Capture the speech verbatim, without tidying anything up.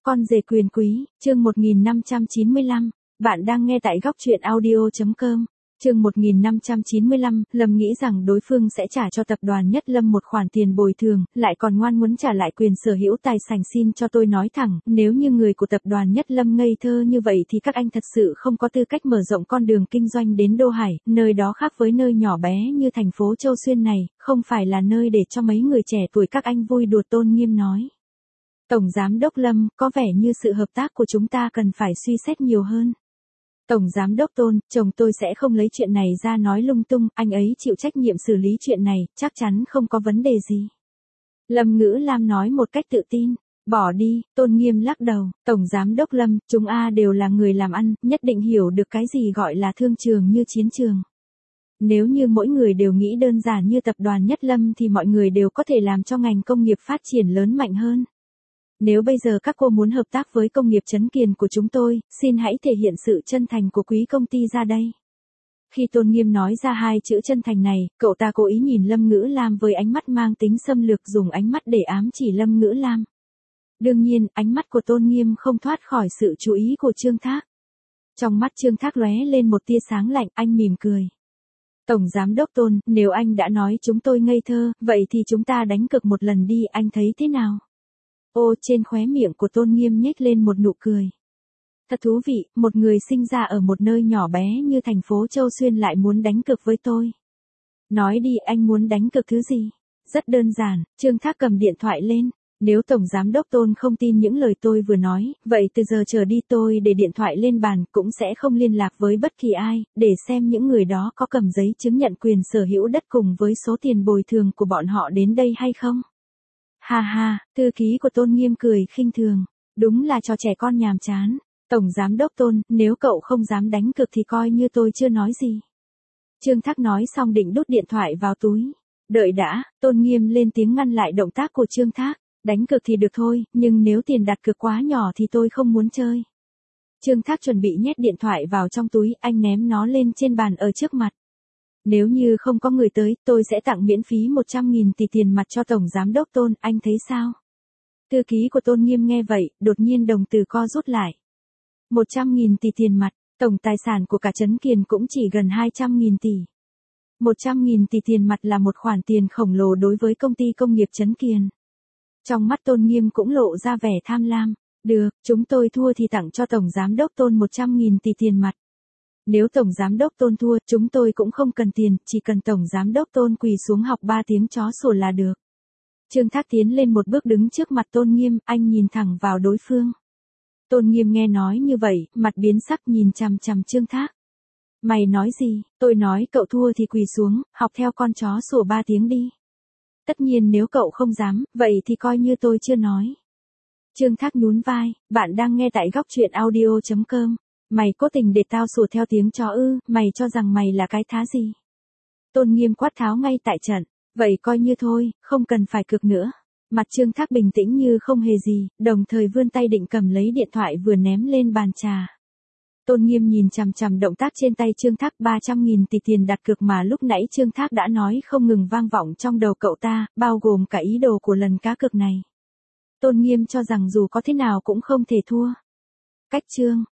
Con rể quyền quý, chương một nghìn năm trăm chín mươi lăm, bạn đang nghe tại góc truyện audio.com. Chương một nghìn năm trăm chín mươi lăm, Lâm nghĩ rằng đối phương sẽ trả cho tập đoàn Nhất Lâm một khoản tiền bồi thường, lại còn ngoan muốn trả lại quyền sở hữu tài sản. Xin cho tôi nói thẳng, nếu như người của tập đoàn Nhất Lâm ngây thơ như vậy thì các anh thật sự không có tư cách mở rộng con đường kinh doanh đến Đô Hải, nơi đó khác với nơi nhỏ bé như thành phố Châu Xuyên này, không phải là nơi để cho mấy người trẻ tuổi các anh vui đùa. Tôn Nghiêm nói. Tổng Giám đốc Lâm, có vẻ như sự hợp tác của chúng ta cần phải suy xét nhiều hơn. Tổng Giám đốc Tôn, chồng tôi sẽ không lấy chuyện này ra nói lung tung, anh ấy chịu trách nhiệm xử lý chuyện này, chắc chắn không có vấn đề gì. Lâm Ngữ Lam nói một cách tự tin. Bỏ đi, Tôn Nghiêm lắc đầu. Tổng Giám đốc Lâm, chúng a đều là người làm ăn, nhất định hiểu được cái gì gọi là thương trường như chiến trường. Nếu như mỗi người đều nghĩ đơn giản như tập đoàn Nhất Lâm thì mọi người đều có thể làm cho ngành công nghiệp phát triển lớn mạnh hơn. Nếu bây giờ các cô muốn hợp tác với công nghiệp Trấn Kiền của chúng tôi, xin hãy thể hiện sự chân thành của quý công ty ra đây. Khi Tôn Nghiêm nói ra hai chữ chân thành này, cậu ta cố ý nhìn Lâm Ngữ Lam với ánh mắt mang tính xâm lược, dùng ánh mắt để ám chỉ Lâm Ngữ Lam. Đương nhiên, ánh mắt của Tôn Nghiêm không thoát khỏi sự chú ý của Trương Thác. Trong mắt Trương Thác lóe lên một tia sáng lạnh, anh mỉm cười. Tổng Giám đốc Tôn, nếu anh đã nói chúng tôi ngây thơ, vậy thì chúng ta đánh cược một lần đi, anh thấy thế nào? Ô, trên khóe miệng của Tôn Nghiêm nhếch lên một nụ cười. Thật thú vị, một người sinh ra ở một nơi nhỏ bé như thành phố Châu Xuyên lại muốn đánh cược với tôi. Nói đi, anh muốn đánh cược thứ gì? Rất đơn giản, Trương Thác cầm điện thoại lên. Nếu Tổng Giám đốc Tôn không tin những lời tôi vừa nói, vậy từ giờ trở đi tôi để điện thoại lên bàn, cũng sẽ không liên lạc với bất kỳ ai, để xem những người đó có cầm giấy chứng nhận quyền sở hữu đất cùng với số tiền bồi thường của bọn họ đến đây hay không. Ha ha, thư ký của Tôn Nghiêm cười khinh thường. Đúng là trò trẻ con nhàm chán. Tổng Giám đốc Tôn, nếu cậu không dám đánh cược thì coi như tôi chưa nói gì. Trương Thác nói xong định đút điện thoại vào túi. Đợi đã, Tôn Nghiêm lên tiếng ngăn lại động tác của Trương Thác. Đánh cược thì được thôi, nhưng nếu tiền đặt cược quá nhỏ thì tôi không muốn chơi. Trương Thác chuẩn bị nhét điện thoại vào trong túi, anh ném nó lên trên bàn ở trước mặt. Nếu như không có người tới, tôi sẽ tặng miễn phí một trăm nghìn tỷ tiền mặt cho Tổng Giám đốc Tôn, anh thấy sao? Thư ký của Tôn Nghiêm nghe vậy, đột nhiên đồng tử co rút lại. một trăm nghìn tỷ tiền mặt, tổng tài sản của cả Trấn Kiền cũng chỉ gần hai trăm nghìn tỷ. một trăm nghìn tỷ tiền mặt là một khoản tiền khổng lồ đối với công ty công nghiệp Trấn Kiền. Trong mắt Tôn Nghiêm cũng lộ ra vẻ tham lam. Được, chúng tôi thua thì tặng cho Tổng Giám đốc Tôn một trăm nghìn tỷ tiền mặt. Nếu Tổng Giám đốc Tôn thua, chúng tôi cũng không cần tiền, chỉ cần Tổng Giám đốc Tôn quỳ xuống học ba tiếng chó sủa là được. Trương Thác tiến lên một bước đứng trước mặt Tôn Nghiêm, anh nhìn thẳng vào đối phương. Tôn Nghiêm nghe nói như vậy, mặt biến sắc nhìn chằm chằm Trương Thác. Mày nói gì? Tôi nói cậu thua thì quỳ xuống, học theo con chó sủa ba tiếng đi. Tất nhiên nếu cậu không dám, vậy thì coi như tôi chưa nói. Trương Thác nhún vai, bạn đang nghe tại góc truyện audio.com. Mày cố tình để tao sủa theo tiếng chó ư, mày cho rằng mày là cái thá gì? Tôn Nghiêm quát tháo ngay tại trận, vậy coi như thôi, không cần phải cược nữa. Mặt Trương Thác bình tĩnh như không hề gì, đồng thời vươn tay định cầm lấy điện thoại vừa ném lên bàn trà. Tôn Nghiêm nhìn chằm chằm động tác trên tay Trương Thác, ba trăm nghìn tỷ tiền đặt cược mà lúc nãy Trương Thác đã nói không ngừng vang vọng trong đầu cậu ta, bao gồm cả ý đồ của lần cá cược này. Tôn Nghiêm cho rằng dù có thế nào cũng không thể thua. Cách Trương